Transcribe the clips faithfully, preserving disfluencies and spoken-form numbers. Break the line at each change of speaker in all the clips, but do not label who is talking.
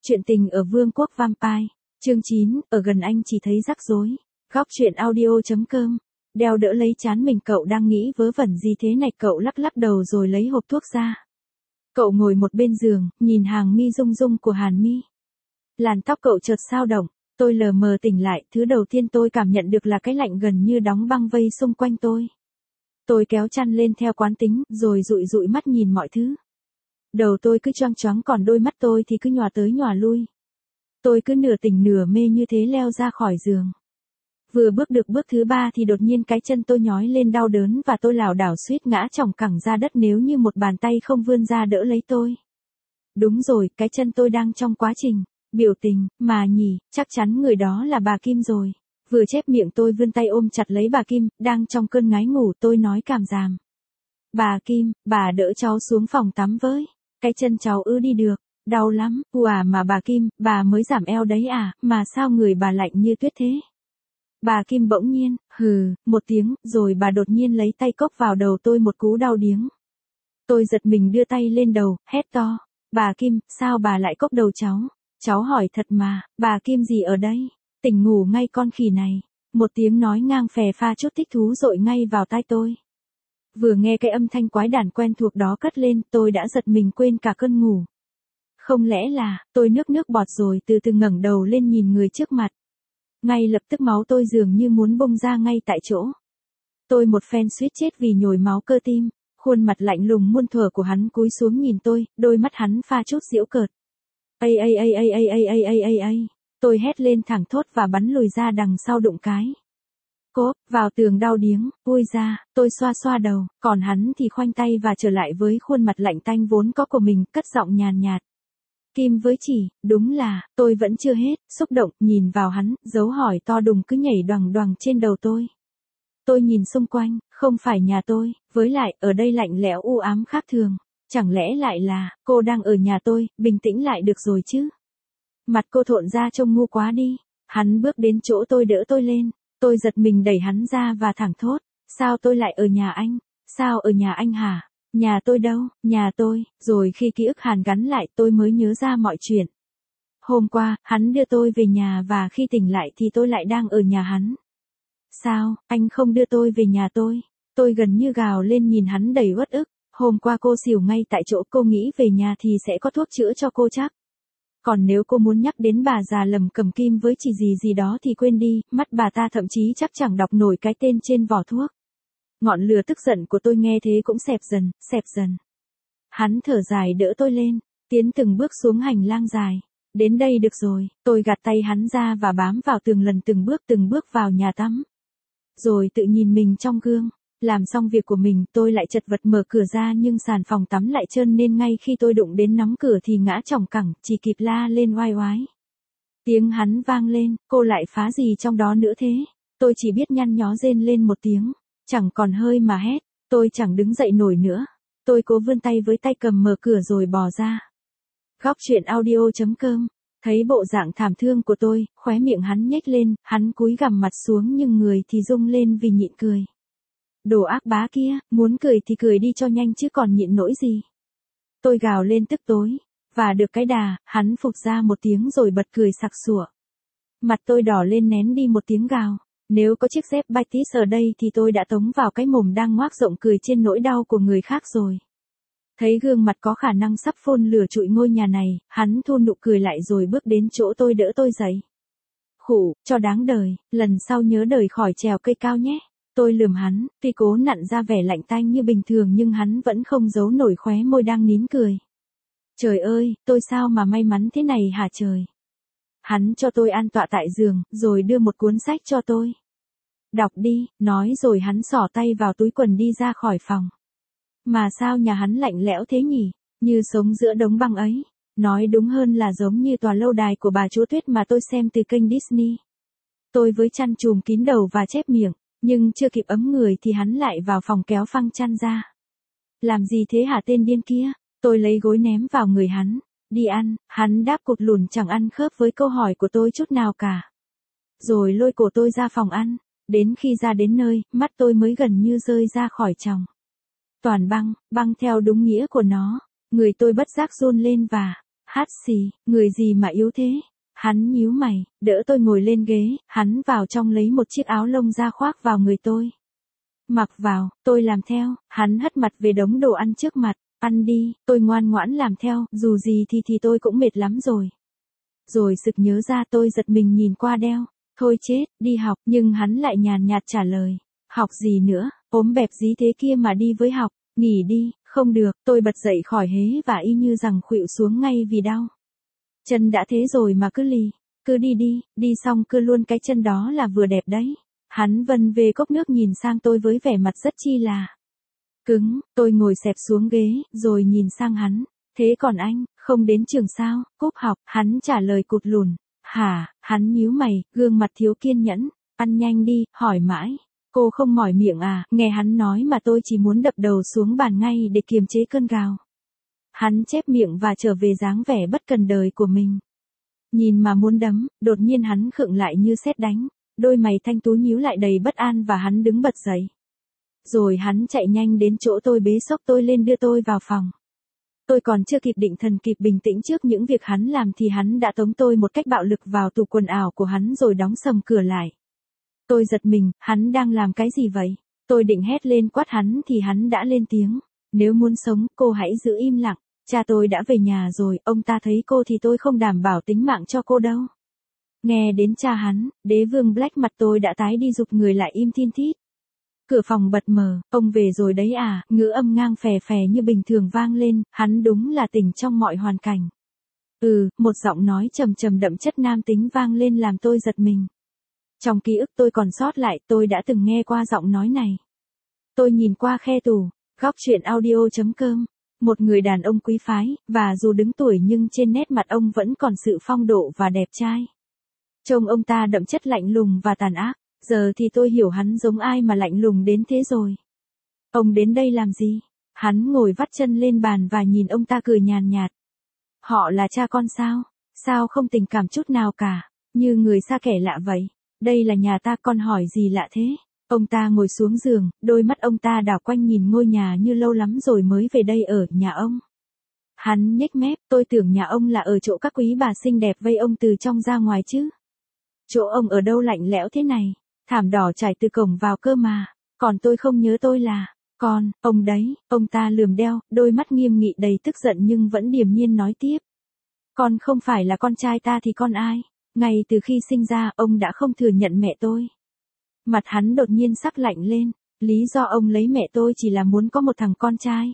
Chuyện tình ở Vương quốc Vampire, chương chín, ở gần anh chỉ thấy rắc rối. Góc chuyện audio.com. Đeo đỡ lấy trán mình, cậu đang nghĩ vớ vẩn gì thế này? Cậu lắc lắc đầu rồi lấy hộp thuốc ra. Cậu ngồi một bên giường, nhìn hàng mi rung rung của Hàn Mi. Làn tóc cậu chợt xao động. Tôi lờ mờ tỉnh lại, thứ đầu tiên tôi cảm nhận được là cái lạnh gần như đóng băng vây xung quanh tôi. Tôi kéo chăn lên theo quán tính, rồi dụi dụi mắt nhìn mọi thứ. Đầu tôi cứ choáng choáng, còn đôi mắt tôi thì cứ nhòa tới nhòa lui. Tôi cứ nửa tỉnh nửa mê như thế leo ra khỏi giường. Vừa bước được bước thứ ba thì đột nhiên cái chân tôi nhói lên đau đớn và tôi lảo đảo suýt ngã chỏng cẳng ra đất nếu như một bàn tay không vươn ra đỡ lấy tôi. Đúng rồi, cái chân tôi đang trong quá trình biểu tình, mà nhỉ, chắc chắn người đó là bà Kim rồi. Vừa chép miệng tôi vươn tay ôm chặt lấy bà Kim, đang trong cơn ngái ngủ tôi nói cảm giảm. Bà Kim, bà đỡ cháu xuống phòng tắm với. Cái chân cháu ư đi được, đau lắm, ủa mà bà Kim, bà mới giảm eo đấy à, mà sao người bà lạnh như tuyết thế? Bà Kim bỗng nhiên, hừ, một tiếng, rồi bà đột nhiên lấy tay cốc vào đầu tôi một cú đau điếng. Tôi giật mình đưa tay lên đầu, hét to, bà Kim, sao bà lại cốc đầu cháu? Cháu hỏi thật mà, bà Kim gì ở đây? Tỉnh ngủ ngay con khỉ này. Một tiếng nói ngang phè pha chút thích thú dội ngay vào tai tôi. Vừa nghe cái âm thanh quái đản quen thuộc đó cất lên, tôi đã giật mình quên cả cơn ngủ. Không lẽ là, tôi nước nước bọt rồi từ từ ngẩng đầu lên nhìn người trước mặt. Ngay lập tức máu tôi dường như muốn bung ra ngay tại chỗ. Tôi một phen suýt chết vì nhồi máu cơ tim, khuôn mặt lạnh lùng muôn thuở của hắn cúi xuống nhìn tôi, đôi mắt hắn pha chút giễu cợt. Ây ây ây ây ây ây ây ây ây ây, tôi hét lên thẳng thốt và bắn lùi ra đằng sau đụng cái. Cốp, vào tường đau điếng, ui ra, tôi xoa xoa đầu, còn hắn thì khoanh tay và trở lại với khuôn mặt lạnh tanh vốn có của mình, cất giọng nhàn nhạt. Kim với chỉ, đúng là, tôi vẫn chưa hết, xúc động, nhìn vào hắn, dấu hỏi to đùng cứ nhảy đoằng đoằng trên đầu tôi. Tôi nhìn xung quanh, không phải nhà tôi, với lại, ở đây lạnh lẽo u ám khác thường. Chẳng lẽ lại là, cô đang ở nhà tôi, bình tĩnh lại được rồi chứ? Mặt cô thộn ra trông ngu quá đi. Hắn bước đến chỗ tôi đỡ tôi lên. Tôi giật mình đẩy hắn ra và thẳng thốt. Sao tôi lại ở nhà anh? Sao ở nhà anh hả? Nhà tôi đâu? Nhà tôi. Rồi khi ký ức hàn gắn lại tôi mới nhớ ra mọi chuyện. Hôm qua, hắn đưa tôi về nhà và khi tỉnh lại thì tôi lại đang ở nhà hắn. Sao, anh không đưa tôi về nhà tôi? Tôi gần như gào lên nhìn hắn đầy uất ức. Hôm qua cô xỉu ngay tại chỗ, cô nghĩ về nhà thì sẽ có thuốc chữa cho cô chắc. Còn nếu cô muốn nhắc đến bà già lầm cầm kim với chỉ gì gì đó thì quên đi, mắt bà ta thậm chí chắc chẳng đọc nổi cái tên trên vỏ thuốc. Ngọn lửa tức giận của tôi nghe thế cũng xẹp dần, xẹp dần. Hắn thở dài đỡ tôi lên, tiến từng bước xuống hành lang dài. Đến đây được rồi, tôi gạt tay hắn ra và bám vào tường lần từng bước từng bước vào nhà tắm. Rồi tự nhìn mình trong gương. Làm xong việc của mình tôi lại chật vật mở cửa ra nhưng sàn phòng tắm lại trơn nên ngay khi tôi đụng đến nắm cửa thì ngã chỏng cẳng, chỉ kịp la lên oai oái. Tiếng hắn vang lên, cô lại phá gì trong đó nữa thế? Tôi chỉ biết nhăn nhó rên lên một tiếng, chẳng còn hơi mà hét, tôi chẳng đứng dậy nổi nữa. Tôi cố vươn tay với tay cầm mở cửa rồi bò ra. Góc chuyện audio.com. Thấy bộ dạng thảm thương của tôi, khóe miệng hắn nhếch lên, hắn cúi gằm mặt xuống nhưng người thì rung lên vì nhịn cười. Đồ ác bá kia, muốn cười thì cười đi cho nhanh chứ còn nhịn nỗi gì. Tôi gào lên tức tối, và được cái đà, hắn phục ra một tiếng rồi bật cười sặc sụa. Mặt tôi đỏ lên nén đi một tiếng gào, nếu có chiếc dép Batis ở đây thì tôi đã tống vào cái mồm đang ngoác rộng cười trên nỗi đau của người khác rồi. Thấy gương mặt có khả năng sắp phun lửa trụi ngôi nhà này, hắn thu nụ cười lại rồi bước đến chỗ tôi đỡ tôi dậy. Khủ, cho đáng đời, lần sau nhớ đời khỏi trèo cây cao nhé. Tôi lườm hắn, tuy cố nặn ra vẻ lạnh tanh như bình thường nhưng hắn vẫn không giấu nổi khóe môi đang nín cười. Trời ơi, tôi sao mà may mắn thế này hả trời? Hắn cho tôi an tọa tại giường, rồi đưa một cuốn sách cho tôi. Đọc đi, nói rồi hắn xỏ tay vào túi quần đi ra khỏi phòng. Mà sao nhà hắn lạnh lẽo thế nhỉ, như sống giữa đống băng ấy. Nói đúng hơn là giống như tòa lâu đài của bà chúa tuyết mà tôi xem từ kênh Disney. Tôi với chăn trùm kín đầu và chép miệng. Nhưng chưa kịp ấm người thì hắn lại vào phòng kéo phăng chăn ra. Làm gì thế hả tên điên kia? Tôi lấy gối ném vào người hắn. Đi ăn, hắn đáp cụt lùn chẳng ăn khớp với câu hỏi của tôi chút nào cả. Rồi lôi cổ tôi ra phòng ăn. Đến khi ra đến nơi, mắt tôi mới gần như rơi ra khỏi tròng. Toàn băng, băng theo đúng nghĩa của nó. Người tôi bất giác run lên và Hát xì, người gì mà yếu thế? Hắn nhíu mày, đỡ tôi ngồi lên ghế, hắn vào trong lấy một chiếc áo lông ra khoác vào người tôi. Mặc vào, tôi làm theo, hắn hất mặt về đống đồ ăn trước mặt, ăn đi, tôi ngoan ngoãn làm theo, dù gì thì thì tôi cũng mệt lắm rồi. Rồi sực nhớ ra tôi giật mình nhìn qua đeo, thôi chết, đi học, nhưng hắn lại nhàn nhạt trả lời, học gì nữa, ốm bẹp dí thế kia mà đi với học, nghỉ đi, không được, tôi bật dậy khỏi hế và y như rằng khuỵu xuống ngay vì đau. Chân đã thế rồi mà cứ lì, cứ đi đi, đi xong cứ luôn cái chân đó là vừa đẹp đấy. Hắn vần về cốc nước nhìn sang tôi với vẻ mặt rất chi là cứng, tôi ngồi xẹp xuống ghế, rồi nhìn sang hắn, thế còn anh, không đến trường sao, cúp học, hắn trả lời cụt lùn, hả, hắn nhíu mày, gương mặt thiếu kiên nhẫn, ăn nhanh đi, hỏi mãi, cô không mỏi miệng à, nghe hắn nói mà tôi chỉ muốn đập đầu xuống bàn ngay để kiềm chế cơn gào. Hắn chép miệng và trở về dáng vẻ bất cần đời của mình. Nhìn mà muốn đấm, đột nhiên hắn khựng lại như sét đánh. Đôi mày thanh tú nhíu lại đầy bất an và hắn đứng bật dậy. Rồi hắn chạy nhanh đến chỗ tôi bế xốc tôi lên đưa tôi vào phòng. Tôi còn chưa kịp định thần kịp bình tĩnh trước những việc hắn làm thì hắn đã tống tôi một cách bạo lực vào tủ quần áo của hắn rồi đóng sầm cửa lại. Tôi giật mình, hắn đang làm cái gì vậy? Tôi định hét lên quát hắn thì hắn đã lên tiếng. Nếu muốn sống, cô hãy giữ im lặng. Cha tôi đã về nhà rồi, ông ta thấy cô thì tôi không đảm bảo tính mạng cho cô đâu. Nghe đến cha hắn, đế vương Black mặt tôi đã tái đi giục người lại im thin thít. Cửa phòng bật mở, ông về rồi đấy à, ngữ âm ngang phè phè như bình thường vang lên, hắn đúng là tỉnh trong mọi hoàn cảnh. Ừ, một giọng nói trầm trầm đậm chất nam tính vang lên làm tôi giật mình. Trong ký ức tôi còn sót lại, tôi đã từng nghe qua giọng nói này. Tôi nhìn qua khe tủ, góc truyện audio chấm com. Một người đàn ông quý phái, và dù đứng tuổi nhưng trên nét mặt ông vẫn còn sự phong độ và đẹp trai. Trông ông ta đậm chất lạnh lùng và tàn ác, giờ thì tôi hiểu hắn giống ai mà lạnh lùng đến thế rồi. Ông đến đây làm gì? Hắn ngồi vắt chân lên bàn và nhìn ông ta cười nhàn nhạt. Họ là cha con sao? Sao không tình cảm chút nào cả? Như người xa kẻ lạ vậy. Đây là nhà ta, con hỏi gì lạ thế? Ông ta ngồi xuống giường, đôi mắt ông ta đảo quanh nhìn ngôi nhà như lâu lắm rồi mới về đây ở nhà ông. Hắn nhếch mép, tôi tưởng nhà ông là ở chỗ các quý bà xinh đẹp vây ông từ trong ra ngoài chứ. Chỗ ông ở đâu lạnh lẽo thế này, thảm đỏ trải từ cổng vào cơ mà, còn tôi không nhớ tôi là, con, ông đấy, ông ta lườm đeo, đôi mắt nghiêm nghị đầy tức giận nhưng vẫn điềm nhiên nói tiếp. Con không phải là con trai ta thì con ai, ngay từ khi sinh ra ông đã không thừa nhận mẹ tôi. Mặt hắn đột nhiên sắc lạnh lên, lý do ông lấy mẹ tôi chỉ là muốn có một thằng con trai.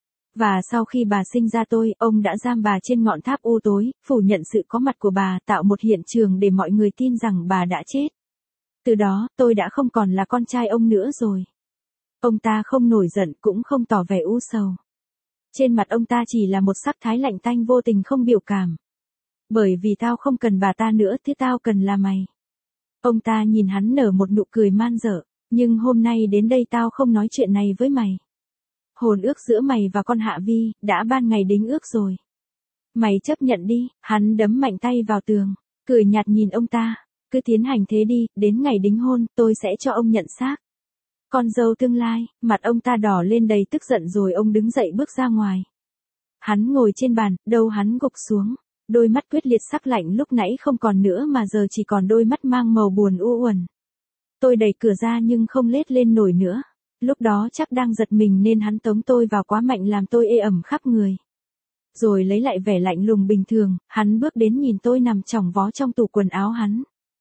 Và sau khi bà sinh ra tôi, ông đã giam bà trên ngọn tháp u tối, phủ nhận sự có mặt của bà, tạo một hiện trường để mọi người tin rằng bà đã chết. Từ đó, tôi đã không còn là con trai ông nữa rồi. Ông ta không nổi giận cũng không tỏ vẻ u sầu. Trên mặt ông ta chỉ là một sắc thái lạnh tanh vô tình không biểu cảm. Bởi vì tao không cần bà ta nữa thì tao cần là mày. Ông ta nhìn hắn nở một nụ cười man dở, nhưng hôm nay đến đây tao không nói chuyện này với mày. Hồn ước giữa mày và con Hạ Vi, đã ban ngày đính ước rồi. Mày chấp nhận đi, hắn đấm mạnh tay vào tường, cười nhạt nhìn ông ta, cứ tiến hành thế đi, đến ngày đính hôn, tôi sẽ cho ông nhận xác. Con dâu tương lai, mặt ông ta đỏ lên đầy tức giận rồi ông đứng dậy bước ra ngoài. Hắn ngồi trên bàn, đầu hắn gục xuống, đôi mắt quyết liệt sắc lạnh lúc nãy không còn nữa mà giờ chỉ còn đôi mắt mang màu buồn u uẩn. Tôi đẩy cửa ra nhưng không lết lên nổi nữa. Lúc đó chắc đang giật mình nên hắn tống tôi vào quá mạnh làm tôi ê ẩm khắp người. Rồi lấy lại vẻ lạnh lùng bình thường, hắn bước đến nhìn tôi nằm chỏng vó trong tủ quần áo hắn.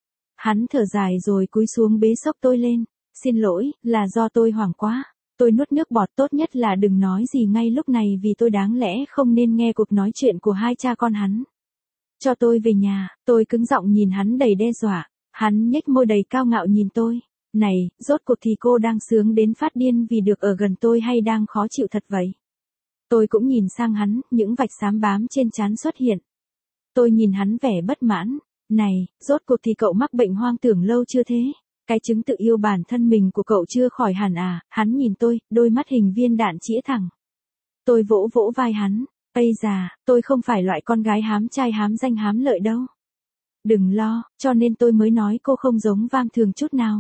Hắn thở dài rồi cúi xuống bế xốc tôi lên. Xin lỗi, là do tôi hoảng quá. Tôi nuốt nước bọt, tốt nhất là đừng nói gì ngay lúc này vì tôi đáng lẽ không nên nghe cuộc nói chuyện của hai cha con hắn. Cho tôi về nhà, tôi cứng giọng nhìn hắn đầy đe dọa. Hắn nhếch môi đầy cao ngạo nhìn tôi. Này, rốt cuộc thì cô đang sướng đến phát điên vì được ở gần tôi hay đang khó chịu thật vậy? Tôi cũng nhìn sang hắn, những vạch xám bám trên trán xuất hiện. Tôi nhìn hắn vẻ bất mãn. Này, rốt cuộc thì cậu mắc bệnh hoang tưởng lâu chưa thế? Cái chứng tự yêu bản thân mình của cậu chưa khỏi hẳn à? Hắn nhìn tôi, đôi mắt hình viên đạn chĩa thẳng. Tôi vỗ vỗ vai hắn. Ây già, tôi không phải loại con gái hám trai hám danh hám lợi đâu. Đừng lo, cho nên tôi mới nói cô không giống Vam Thường chút nào.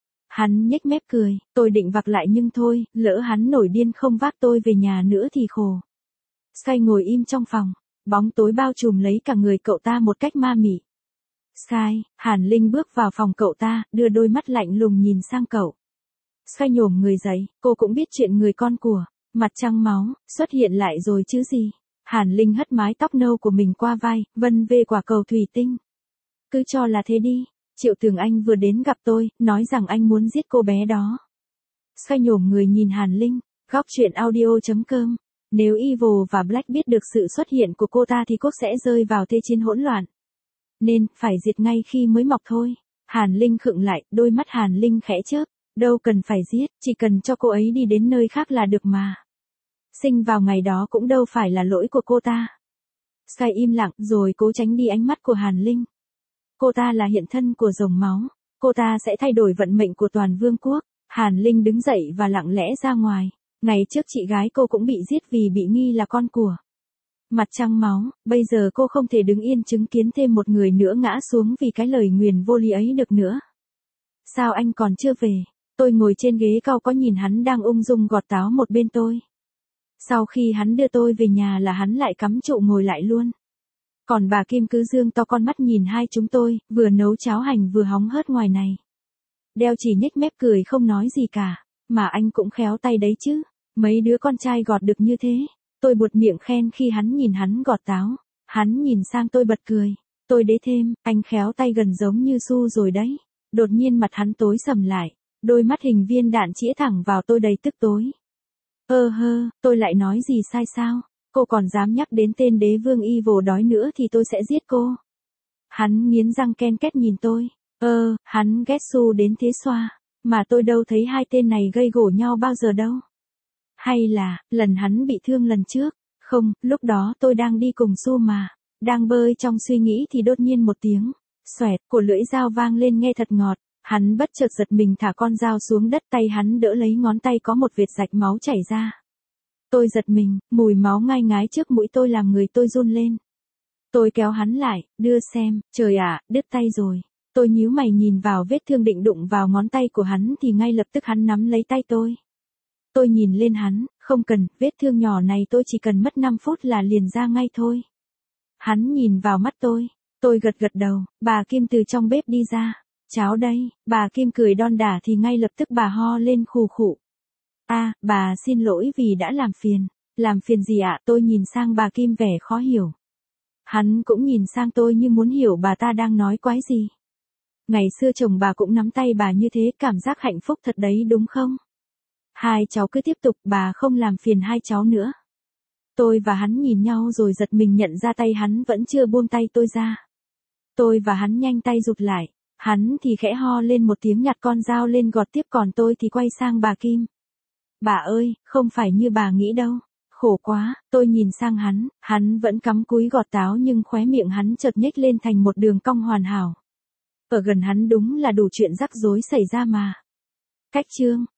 Hắn nhếch mép cười, tôi định vặc lại nhưng thôi, lỡ hắn nổi điên không vác tôi về nhà nữa thì khổ. Sky ngồi im trong phòng, Bóng tối bao trùm lấy cả người cậu ta một cách ma mị. Sky, Hàn Linh bước vào phòng cậu ta, đưa đôi mắt lạnh lùng nhìn sang cậu. Sky nhổm người dậy, cô cũng biết chuyện người con của, mặt trăng máu, xuất hiện lại rồi chứ gì. Hàn Linh hất mái tóc nâu của mình qua vai, vân về quả cầu thủy tinh. Cứ cho là thế đi, Triệu Tường Anh vừa đến gặp tôi, nói rằng anh muốn giết cô bé đó. Sky nhổm người nhìn Hàn Linh, góc truyện audio chấm com. Nếu Evil và Black biết được sự xuất hiện của cô ta thì cô sẽ rơi vào thế chiến hỗn loạn. Nên, phải diệt ngay khi mới mọc thôi. Hàn Linh khựng lại, đôi mắt Hàn Linh khẽ chớp. Đâu cần phải giết, chỉ cần cho cô ấy đi đến nơi khác là được mà. Sinh vào ngày đó cũng đâu phải là lỗi của cô ta. Sky im lặng rồi cố tránh đi ánh mắt của Hàn Linh. Cô ta là hiện thân của dòng máu. Cô ta sẽ thay đổi vận mệnh của toàn vương quốc. Hàn Linh đứng dậy và lặng lẽ ra ngoài. Ngày trước chị gái cô cũng bị giết vì bị nghi là con của mặt trăng máu, bây giờ cô không thể đứng yên chứng kiến thêm một người nữa ngã xuống vì cái lời nguyền vô lý ấy được nữa. Sao anh còn chưa về? Tôi ngồi trên ghế cau có nhìn hắn đang ung dung gọt táo một bên tôi. Sau khi hắn đưa tôi về nhà là hắn lại cắm trụ ngồi lại luôn. Còn bà Kim cứ dương to con mắt nhìn hai chúng tôi, vừa nấu cháo hành vừa hóng hớt ngoài này. Đeo chỉ nhếch mép cười không nói gì cả, mà anh cũng khéo tay đấy chứ, mấy đứa con trai gọt được như thế. Tôi buột miệng khen khi hắn nhìn hắn gọt táo, hắn nhìn sang tôi bật cười. Tôi đế thêm, anh khéo tay gần giống như Su rồi đấy. Đột nhiên mặt hắn tối sầm lại, đôi mắt hình viên đạn chĩa thẳng vào tôi đầy tức tối. Ơ hơ, tôi lại nói gì sai sao? Cô còn dám nhắc đến tên đế vương Evil đói nữa thì tôi sẽ giết cô. Hắn nghiến răng ken két nhìn tôi. Ơ, hắn ghét Su đến thế xoa. Mà tôi đâu thấy hai tên này gây gổ nhau bao giờ đâu. Hay là, lần hắn bị thương lần trước? Không, lúc đó tôi đang đi cùng Su mà. Đang bơi trong suy nghĩ thì đột nhiên một tiếng xoẹt của lưỡi dao vang lên nghe thật ngọt. Hắn bất chợt giật mình thả con dao xuống đất, tay hắn đỡ lấy ngón tay có một vệt rạch máu chảy ra. Tôi giật mình, mùi máu ngai ngái trước mũi tôi làm người tôi run lên. Tôi kéo hắn lại, đưa xem, trời ạ, đứt tay rồi. Tôi nhíu mày nhìn vào vết thương định đụng vào ngón tay của hắn thì ngay lập tức hắn nắm lấy tay tôi. Tôi nhìn lên hắn, không cần, vết thương nhỏ này tôi chỉ cần mất năm phút là liền ra ngay thôi. Hắn nhìn vào mắt tôi, tôi gật gật đầu, bà Kim từ trong bếp đi ra. Cháo đây, bà Kim cười đon đả thì ngay lập tức bà ho lên khù khụ. A, à, bà xin lỗi vì đã làm phiền. Làm phiền gì ạ? Tôi nhìn sang bà Kim vẻ khó hiểu. Hắn cũng nhìn sang tôi như muốn hiểu bà ta đang nói quái gì. Ngày xưa chồng bà cũng nắm tay bà như thế, cảm giác hạnh phúc thật đấy đúng không? Hai cháu cứ tiếp tục, bà không làm phiền hai cháu nữa. Tôi và hắn nhìn nhau rồi giật mình nhận ra tay hắn vẫn chưa buông tay tôi ra. Tôi và hắn nhanh tay rụt lại. Hắn thì khẽ ho lên một tiếng nhặt con dao lên gọt tiếp, còn tôi thì quay sang bà Kim. Bà ơi, không phải như bà nghĩ đâu. Khổ quá, tôi nhìn sang hắn, hắn vẫn cắm cúi gọt táo nhưng khóe miệng hắn chợt nhếch lên thành một đường cong hoàn hảo. Ở gần hắn đúng là đủ chuyện rắc rối xảy ra mà. Cách chương